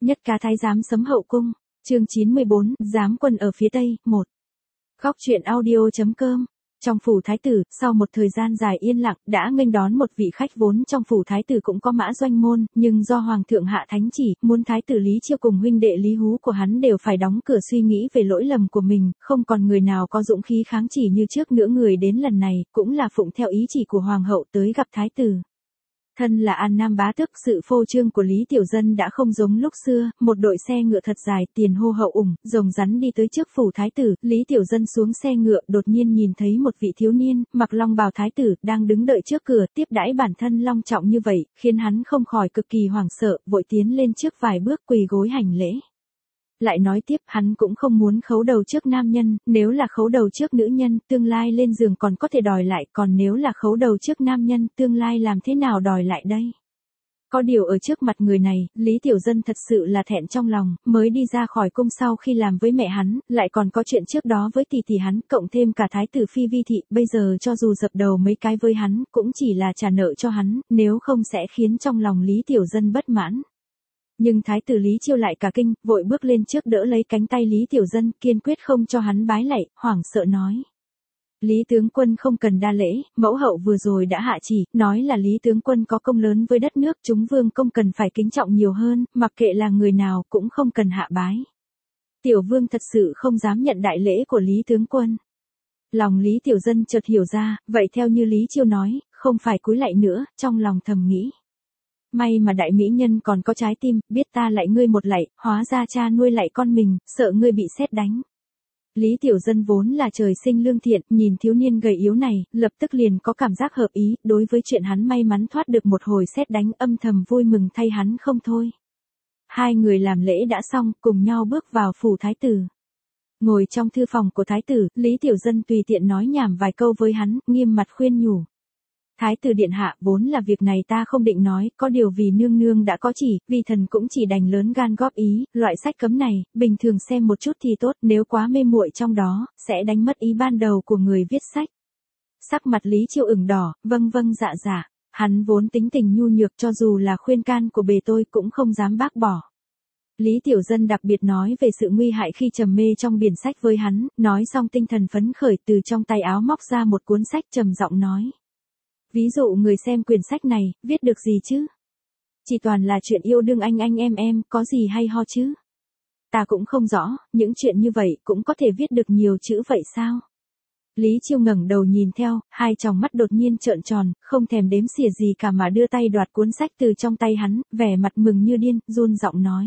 Nhất cá thái giám sấm hậu cung, chương 94, giám quân ở phía tây, 1. Góc truyện audio.com. Trong phủ thái tử, sau một thời gian dài yên lặng, đã nghênh đón một vị khách vốn trong phủ thái tử cũng có mã doanh môn, nhưng do hoàng thượng hạ thánh chỉ, muốn thái tử Lý Chiêu cùng huynh đệ Lý Hú của hắn đều phải đóng cửa suy nghĩ về lỗi lầm của mình, không còn người nào có dũng khí kháng chỉ như trước nữa. Người đến lần này, cũng là phụng theo ý chỉ của hoàng hậu tới gặp thái tử. Thân là An Nam bá tước, sự phô trương của Lý Tiểu Dân đã không giống lúc xưa, một đội xe ngựa thật dài, tiền hô hậu ủng, rồng rắn đi tới trước phủ thái tử. Lý Tiểu Dân xuống xe ngựa, đột nhiên nhìn thấy một vị thiếu niên, mặc long bào thái tử, đang đứng đợi trước cửa, tiếp đãi bản thân long trọng như vậy, khiến hắn không khỏi cực kỳ hoảng sợ, vội tiến lên trước vài bước quỳ gối hành lễ. Lại nói tiếp, hắn cũng không muốn khấu đầu trước nam nhân, nếu là khấu đầu trước nữ nhân, tương lai lên giường còn có thể đòi lại, còn nếu là khấu đầu trước nam nhân, tương lai làm thế nào đòi lại đây? Có điều ở trước mặt người này, Lý Tiểu Dân thật sự là thẹn trong lòng, mới đi ra khỏi cung sau khi làm với mẹ hắn, lại còn có chuyện trước đó với tỷ tỷ hắn, cộng thêm cả thái tử phi Vi thị, bây giờ cho dù dập đầu mấy cái với hắn, cũng chỉ là trả nợ cho hắn, nếu không sẽ khiến trong lòng Lý Tiểu Dân bất mãn. Nhưng thái tử Lý Chiêu lại cả kinh, vội bước lên trước đỡ lấy cánh tay Lý Tiểu Dân, kiên quyết không cho hắn bái lạy, hoảng sợ nói. Lý tướng quân không cần đa lễ, mẫu hậu vừa rồi đã hạ chỉ, nói là Lý tướng quân có công lớn với đất nước, chúng vương công cần phải kính trọng nhiều hơn, mặc kệ là người nào cũng không cần hạ bái. Tiểu vương thật sự không dám nhận đại lễ của Lý tướng quân. Lòng Lý Tiểu Dân chợt hiểu ra, vậy theo như Lý Chiêu nói, không phải cúi lạy nữa, trong lòng thầm nghĩ. May mà đại mỹ nhân còn có trái tim, biết ta lạy ngươi một lạy, hóa ra cha nuôi lạy con mình, sợ ngươi bị sét đánh. Lý Tiểu Dân vốn là trời sinh lương thiện, nhìn thiếu niên gầy yếu này, lập tức liền có cảm giác hợp ý, đối với chuyện hắn may mắn thoát được một hồi sét đánh, âm thầm vui mừng thay hắn không thôi. Hai người làm lễ đã xong, cùng nhau bước vào phủ thái tử. Ngồi trong thư phòng của thái tử, Lý Tiểu Dân tùy tiện nói nhảm vài câu với hắn, nghiêm mặt khuyên nhủ. Thái tử điện hạ, vốn là việc này ta không định nói, có điều vì nương nương đã có chỉ, vì thần cũng chỉ đành lớn gan góp ý, loại sách cấm này, bình thường xem một chút thì tốt, nếu quá mê muội trong đó, sẽ đánh mất ý ban đầu của người viết sách. Sắc mặt Lý Chiêu ửng đỏ, vâng dạ, hắn vốn tính tình nhu nhược, cho dù là khuyên can của bề tôi cũng không dám bác bỏ. Lý Tiểu Dân đặc biệt nói về sự nguy hại khi trầm mê trong biển sách với hắn, nói xong tinh thần phấn khởi, từ trong tay áo móc ra một cuốn sách, trầm giọng nói. Ví dụ người xem quyển sách này, viết được gì chứ? Chỉ toàn là chuyện yêu đương anh em, có gì hay ho chứ? Ta cũng không rõ, những chuyện như vậy cũng có thể viết được nhiều chữ vậy sao? Lý Chiêu ngẩng đầu nhìn theo, hai tròng mắt đột nhiên trợn tròn, không thèm đếm xỉa gì cả mà đưa tay đoạt cuốn sách từ trong tay hắn, vẻ mặt mừng như điên, run giọng nói.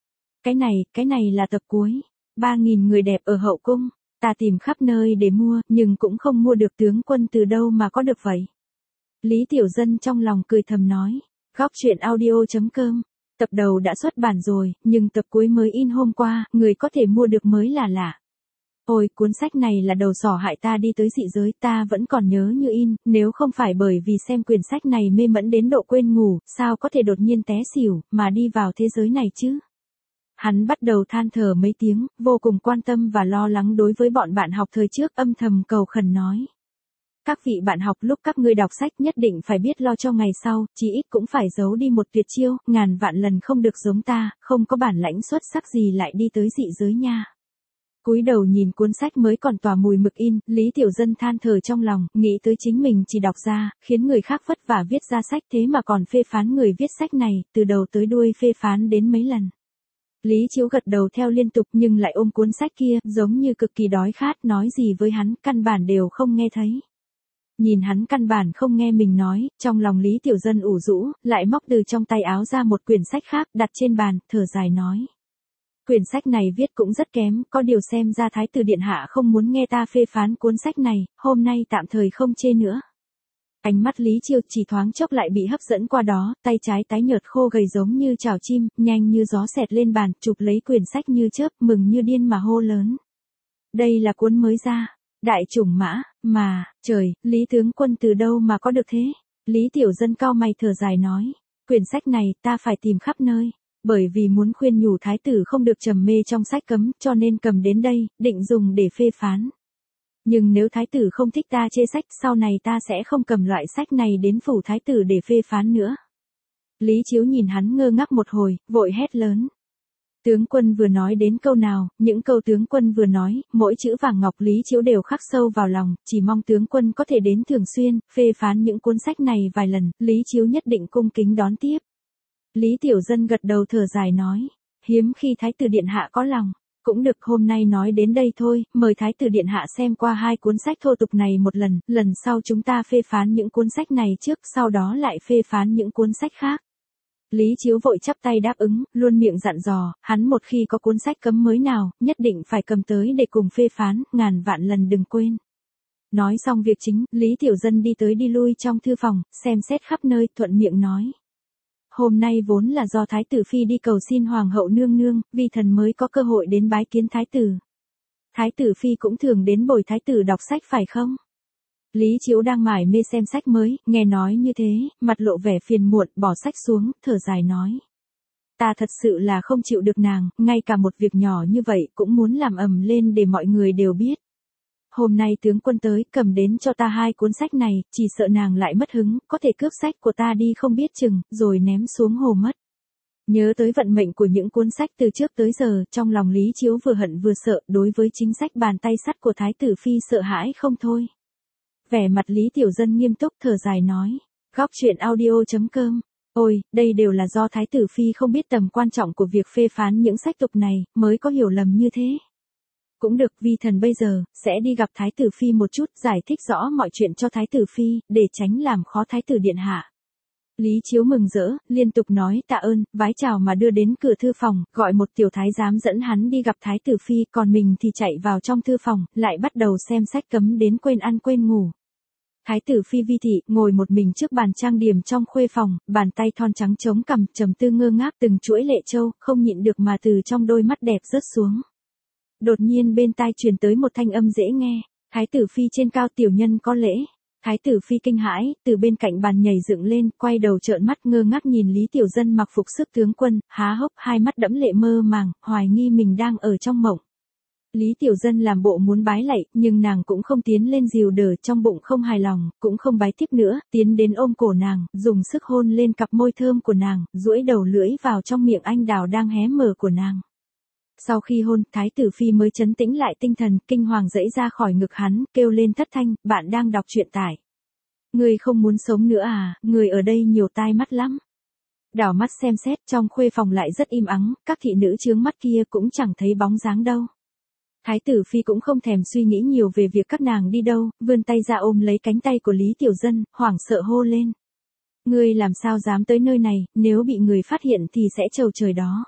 Cái này là tập cuối. 3.000 người đẹp ở hậu cung, ta tìm khắp nơi để mua, nhưng cũng không mua được, tướng quân từ đâu mà có được vậy? Lý Tiểu Dân trong lòng cười thầm nói. Góc truyện audio.com. Tập đầu đã xuất bản rồi, nhưng tập cuối mới in hôm qua, người có thể mua được mới là lạ. Ôi, cuốn sách này là đầu sỏ hại ta đi tới dị giới, ta vẫn còn nhớ như in, nếu không phải bởi vì xem quyển sách này mê mẫn đến độ quên ngủ, sao có thể đột nhiên té xỉu, mà đi vào thế giới này chứ? Hắn bắt đầu than thở mấy tiếng, vô cùng quan tâm và lo lắng đối với bọn bạn học thời trước, âm thầm cầu khẩn nói. Các vị bạn học, lúc các ngươi đọc sách nhất định phải biết lo cho ngày sau, chí ít cũng phải giấu đi một tuyệt chiêu, ngàn vạn lần không được giống ta, không có bản lãnh xuất sắc gì lại đi tới dị giới nha. Cúi đầu nhìn cuốn sách mới còn tỏa mùi mực in, Lý Tiểu Dân than thở trong lòng, nghĩ tới chính mình chỉ đọc ra, khiến người khác vất vả viết ra sách, thế mà còn phê phán người viết sách này, từ đầu tới đuôi phê phán đến mấy lần. Lý Chiếu gật đầu theo liên tục nhưng lại ôm cuốn sách kia, giống như cực kỳ đói khát, nói gì với hắn, căn bản đều không nghe thấy. Nhìn hắn căn bản không nghe mình nói, trong lòng Lý Tiểu Dân ủ rũ, lại móc từ trong tay áo ra một quyển sách khác, đặt trên bàn, thở dài nói. Quyển sách này viết cũng rất kém, có điều xem ra thái tử điện hạ không muốn nghe ta phê phán cuốn sách này, hôm nay tạm thời không chê nữa. Ánh mắt Lý Chiêu chỉ thoáng chốc lại bị hấp dẫn qua đó, tay trái tái nhợt khô gầy giống như chảo chim, nhanh như gió xẹt lên bàn, chụp lấy quyển sách như chớp, mừng như điên mà hô lớn. Đây là cuốn mới ra. Đại chủng mã, mà, trời, Lý tướng quân từ đâu mà có được thế? Lý Tiểu Dân cau mày thở dài nói. Quyển sách này ta phải tìm khắp nơi. Bởi vì muốn khuyên nhủ thái tử không được trầm mê trong sách cấm, cho nên cầm đến đây, định dùng để phê phán. Nhưng nếu thái tử không thích ta chê sách, sau này ta sẽ không cầm loại sách này đến phủ thái tử để phê phán nữa. Lý Chiếu nhìn hắn ngơ ngác một hồi, vội hét lớn. Tướng quân vừa nói đến câu nào, những câu tướng quân vừa nói, mỗi chữ vàng ngọc Lý Chiếu đều khắc sâu vào lòng, chỉ mong tướng quân có thể đến thường xuyên, phê phán những cuốn sách này vài lần, Lý Chiếu nhất định cung kính đón tiếp. Lý Tiểu Dân gật đầu thở dài nói, hiếm khi Thái tử Điện Hạ có lòng. Cũng được, hôm nay nói đến đây thôi, mời Thái tử Điện Hạ xem qua 2 cuốn sách thô tục này một lần, lần sau chúng ta phê phán những cuốn sách này trước, sau đó lại phê phán những cuốn sách khác. Lý Chiếu vội chắp tay đáp ứng, luôn miệng dặn dò, hắn một khi có cuốn sách cấm mới nào, nhất định phải cầm tới để cùng phê phán, ngàn vạn lần đừng quên. Nói xong việc chính, Lý Tiểu Dân đi tới đi lui trong thư phòng, xem xét khắp nơi, thuận miệng nói. Hôm nay vốn là do Thái tử Phi đi cầu xin Hoàng hậu nương nương, vi thần mới có cơ hội đến bái kiến Thái tử. Thái tử Phi cũng thường đến bồi Thái tử đọc sách phải không? Lý Chiếu đang mải mê xem sách mới, nghe nói như thế, mặt lộ vẻ phiền muộn, bỏ sách xuống, thở dài nói. Ta thật sự là không chịu được nàng, ngay cả một việc nhỏ như vậy cũng muốn làm ầm lên để mọi người đều biết. Hôm nay tướng quân tới, cầm đến cho ta 2 cuốn sách này, chỉ sợ nàng lại mất hứng, có thể cướp sách của ta đi không biết chừng, rồi ném xuống hồ mất. Nhớ tới vận mệnh của những cuốn sách từ trước tới giờ, trong lòng Lý Chiếu vừa hận vừa sợ, đối với chính sách bàn tay sắt của Thái tử Phi sợ hãi không thôi. Vẻ mặt Lý Tiểu Dân nghiêm túc thở dài nói, góc truyện audio.com, ôi, đây đều là do Thái tử Phi không biết tầm quan trọng của việc phê phán những sách tục này, mới có hiểu lầm như thế. Cũng được, vi thần bây giờ, sẽ đi gặp Thái tử Phi một chút, giải thích rõ mọi chuyện cho Thái tử Phi, để tránh làm khó Thái tử Điện Hạ. Lý Chiếu mừng rỡ, liên tục nói tạ ơn, vái chào mà đưa đến cửa thư phòng, gọi một tiểu thái giám dẫn hắn đi gặp Thái tử Phi, còn mình thì chạy vào trong thư phòng, lại bắt đầu xem sách cấm đến quên ăn quên ngủ. Thái tử Phi Vi Thị, ngồi một mình trước bàn trang điểm trong khuê phòng, bàn tay thon trắng chống cằm, trầm tư ngơ ngác từng chuỗi lệ châu, không nhịn được mà từ trong đôi mắt đẹp rớt xuống. Đột nhiên bên tai truyền tới một thanh âm dễ nghe, Thái tử Phi trên cao tiểu nhân có lễ. Thái tử Phi kinh hãi, từ bên cạnh bàn nhảy dựng lên, quay đầu trợn mắt ngơ ngác nhìn Lý Tiểu Dân mặc phục sức tướng quân, há hốc, hai mắt đẫm lệ mơ màng, hoài nghi mình đang ở trong mộng. Lý Tiểu Dân làm bộ muốn bái lạy, nhưng nàng cũng không tiến lên dìu đỡ, trong bụng không hài lòng, cũng không bái tiếp nữa, tiến đến ôm cổ nàng, dùng sức hôn lên cặp môi thơm của nàng, duỗi đầu lưỡi vào trong miệng anh đào đang hé mở của nàng. Sau khi hôn, Thái tử Phi mới trấn tĩnh lại tinh thần, kinh hoàng dẫy ra khỏi ngực hắn, kêu lên thất thanh, bạn đang đọc truyện tải. Người không muốn sống nữa à, người ở đây nhiều tai mắt lắm. Đảo mắt xem xét, trong khuê phòng lại rất im ắng, các thị nữ chướng mắt kia cũng chẳng thấy bóng dáng đâu. Thái tử Phi cũng không thèm suy nghĩ nhiều về việc các nàng đi đâu, vươn tay ra ôm lấy cánh tay của Lý Tiểu Dân, hoảng sợ hô lên. Ngươi làm sao dám tới nơi này, nếu bị người phát hiện thì sẽ trầu trời đó.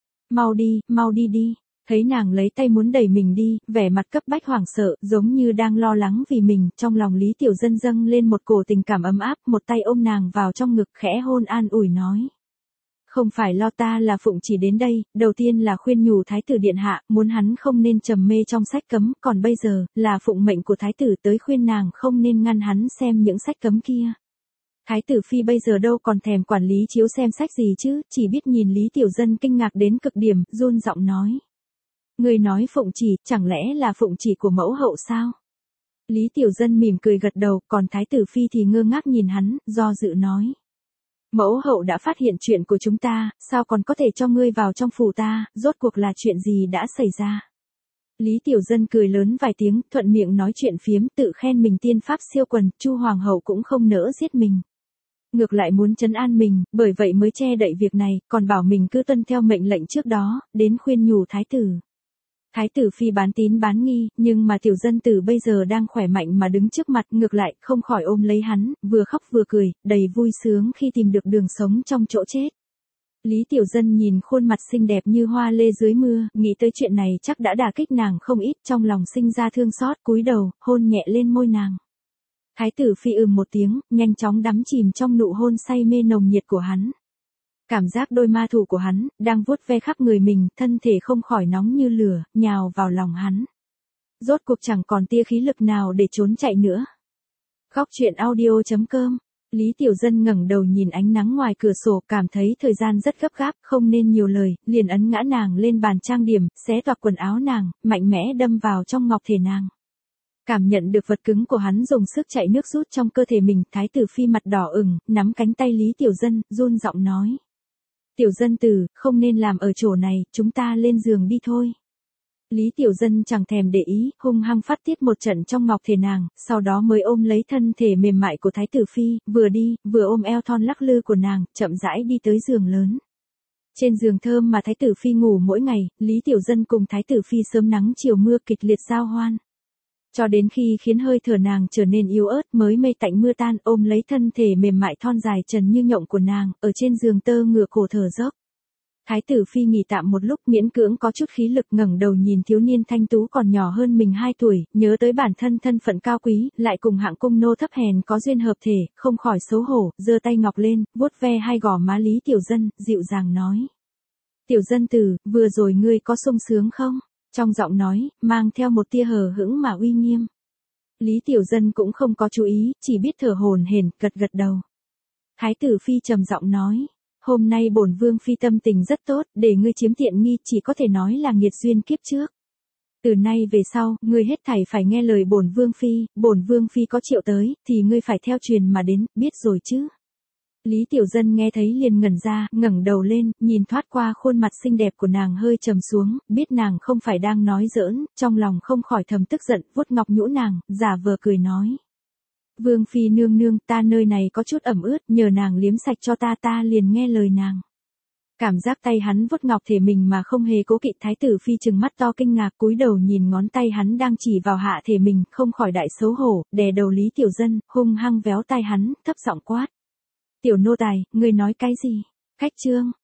Mau đi đi. Thấy nàng lấy tay muốn đẩy mình đi, vẻ mặt cấp bách hoảng sợ, giống như đang lo lắng vì mình, trong lòng Lý Tiểu Dân dâng lên một cổ tình cảm ấm áp, một tay ôm nàng vào trong ngực khẽ hôn an ủi nói. Không phải lo, ta là Phụng chỉ đến đây, đầu tiên là khuyên nhủ Thái tử Điện Hạ, muốn hắn không nên trầm mê trong sách cấm, còn bây giờ, là Phụng mệnh của Thái tử tới khuyên nàng không nên ngăn hắn xem những sách cấm kia. Thái tử Phi bây giờ đâu còn thèm quản Lý Chiếu xem sách gì chứ, chỉ biết nhìn Lý Tiểu Dân kinh ngạc đến cực điểm, run giọng nói. Người nói Phụng chỉ, chẳng lẽ là Phụng chỉ của mẫu hậu sao? Lý Tiểu Dân mỉm cười gật đầu, còn Thái tử Phi thì ngơ ngác nhìn hắn, do dự nói. Mẫu hậu đã phát hiện chuyện của chúng ta, sao còn có thể cho ngươi vào trong phủ ta, rốt cuộc là chuyện gì đã xảy ra? Lý Tiểu Dân cười lớn vài tiếng, thuận miệng nói chuyện phiếm, tự khen mình tiên pháp siêu quần, Chu Hoàng hậu cũng không nỡ giết mình. Ngược lại muốn trấn an mình, bởi vậy mới che đậy việc này, còn bảo mình cứ tuân theo mệnh lệnh trước đó, đến khuyên nhủ Thái tử. Thái tử Phi bán tín bán nghi, nhưng mà Tiểu Dân tử bây giờ đang khỏe mạnh mà đứng trước mặt, ngược lại, không khỏi ôm lấy hắn, vừa khóc vừa cười, đầy vui sướng khi tìm được đường sống trong chỗ chết. Lý Tiểu Dân nhìn khuôn mặt xinh đẹp như hoa lê dưới mưa, nghĩ tới chuyện này chắc đã đả kích nàng không ít, trong lòng sinh ra thương xót, cúi đầu, hôn nhẹ lên môi nàng. Thái tử Phi một tiếng, nhanh chóng đắm chìm trong nụ hôn say mê nồng nhiệt của hắn. Cảm giác đôi ma thủ của hắn, đang vuốt ve khắp người mình, thân thể không khỏi nóng như lửa, nhào vào lòng hắn. Rốt cuộc chẳng còn tia khí lực nào để trốn chạy nữa. Góc truyện audio.com, Lý Tiểu Dân ngẩng đầu nhìn ánh nắng ngoài cửa sổ, cảm thấy thời gian rất gấp gáp, không nên nhiều lời, liền ấn ngã nàng lên bàn trang điểm, xé toạc quần áo nàng, mạnh mẽ đâm vào trong ngọc thể nàng. Cảm nhận được vật cứng của hắn dùng sức chạy nước rút trong cơ thể mình, Thái tử Phi mặt đỏ ửng, nắm cánh tay Lý Tiểu Dân, run giọng nói. Tiểu dân tử, không nên làm ở chỗ này, chúng ta lên giường đi thôi. Lý Tiểu Dân chẳng thèm để ý, hung hăng phát tiết một trận trong ngọc thể nàng, sau đó mới ôm lấy thân thể mềm mại của Thái tử Phi, vừa đi, vừa ôm eo thon lắc lư của nàng, chậm rãi đi tới giường lớn. Trên giường thơm mà Thái tử Phi ngủ mỗi ngày, Lý Tiểu Dân cùng Thái tử Phi sớm nắng chiều mưa kịch liệt giao hoan. Cho đến khi khiến hơi thở nàng trở nên yếu ớt mới mây tạnh mưa tan, ôm lấy thân thể mềm mại thon dài trần như nhộng của nàng, ở trên giường tơ ngựa cổ thở dốc. Thái tử Phi nghỉ tạm một lúc, miễn cưỡng có chút khí lực, ngẩng đầu nhìn thiếu niên thanh tú còn nhỏ hơn mình 2 tuổi, nhớ tới bản thân thân phận cao quý, lại cùng hạng cung nô thấp hèn có duyên hợp thể, không khỏi xấu hổ, giơ tay ngọc lên, vuốt ve hai gò má Lý Tiểu Dân, dịu dàng nói. Tiểu dân tử, vừa rồi ngươi có sung sướng không? Trong giọng nói, mang theo một tia hờ hững mà uy nghiêm. Lý Tiểu Dân cũng không có chú ý, chỉ biết thở hổn hển, gật gật đầu. Thái tử Phi trầm giọng nói. Hôm nay bổn vương phi tâm tình rất tốt, để ngươi chiếm tiện nghi chỉ có thể nói là nghiệt duyên kiếp trước. Từ nay về sau, ngươi hết thảy phải nghe lời bổn vương phi có triệu tới, thì ngươi phải theo truyền mà đến, biết rồi chứ. Lý Tiểu Dân nghe thấy liền ngẩn ra, ngẩng đầu lên, nhìn thoát qua khuôn mặt xinh đẹp của nàng hơi trầm xuống, biết nàng không phải đang nói giỡn, trong lòng không khỏi thầm tức giận, vuốt ngọc nhũ nàng, giả vờ cười nói. Vương phi nương nương, ta nơi này có chút ẩm ướt, nhờ nàng liếm sạch cho ta liền nghe lời nàng. Cảm giác tay hắn vuốt ngọc thể mình mà không hề cố kỵ, Thái tử Phi trừng mắt to kinh ngạc, cúi đầu nhìn ngón tay hắn đang chỉ vào hạ thể mình, không khỏi đại xấu hổ, đè đầu Lý Tiểu Dân, hung hăng véo tai hắn, thấp giọng quát. Tiểu nô tài, ngươi nói cái gì? Khách trương,